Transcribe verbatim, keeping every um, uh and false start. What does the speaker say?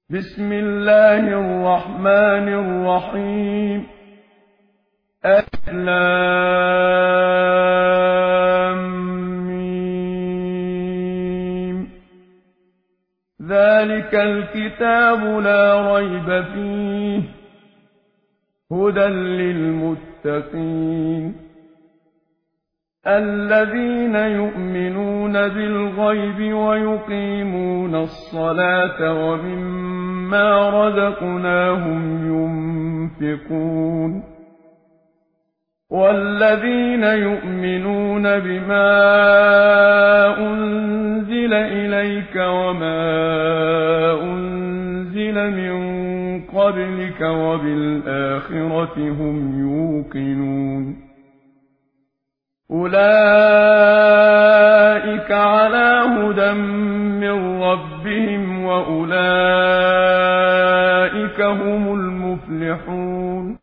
بسم الله الرحمن الرحيم. ألف لام ميم. ذلك الكتاب لا ريب فيه هدى للمتقين الذين يؤمنون بالغيب ويقيمون الصلاة ومما رزقناهم ينفقون والذين يؤمنون بما أنزل إليك وما أنزل من قبلك وبالآخرة هم يوقنون أولئك على هدى من ربهم وأولئك هم المفلحون.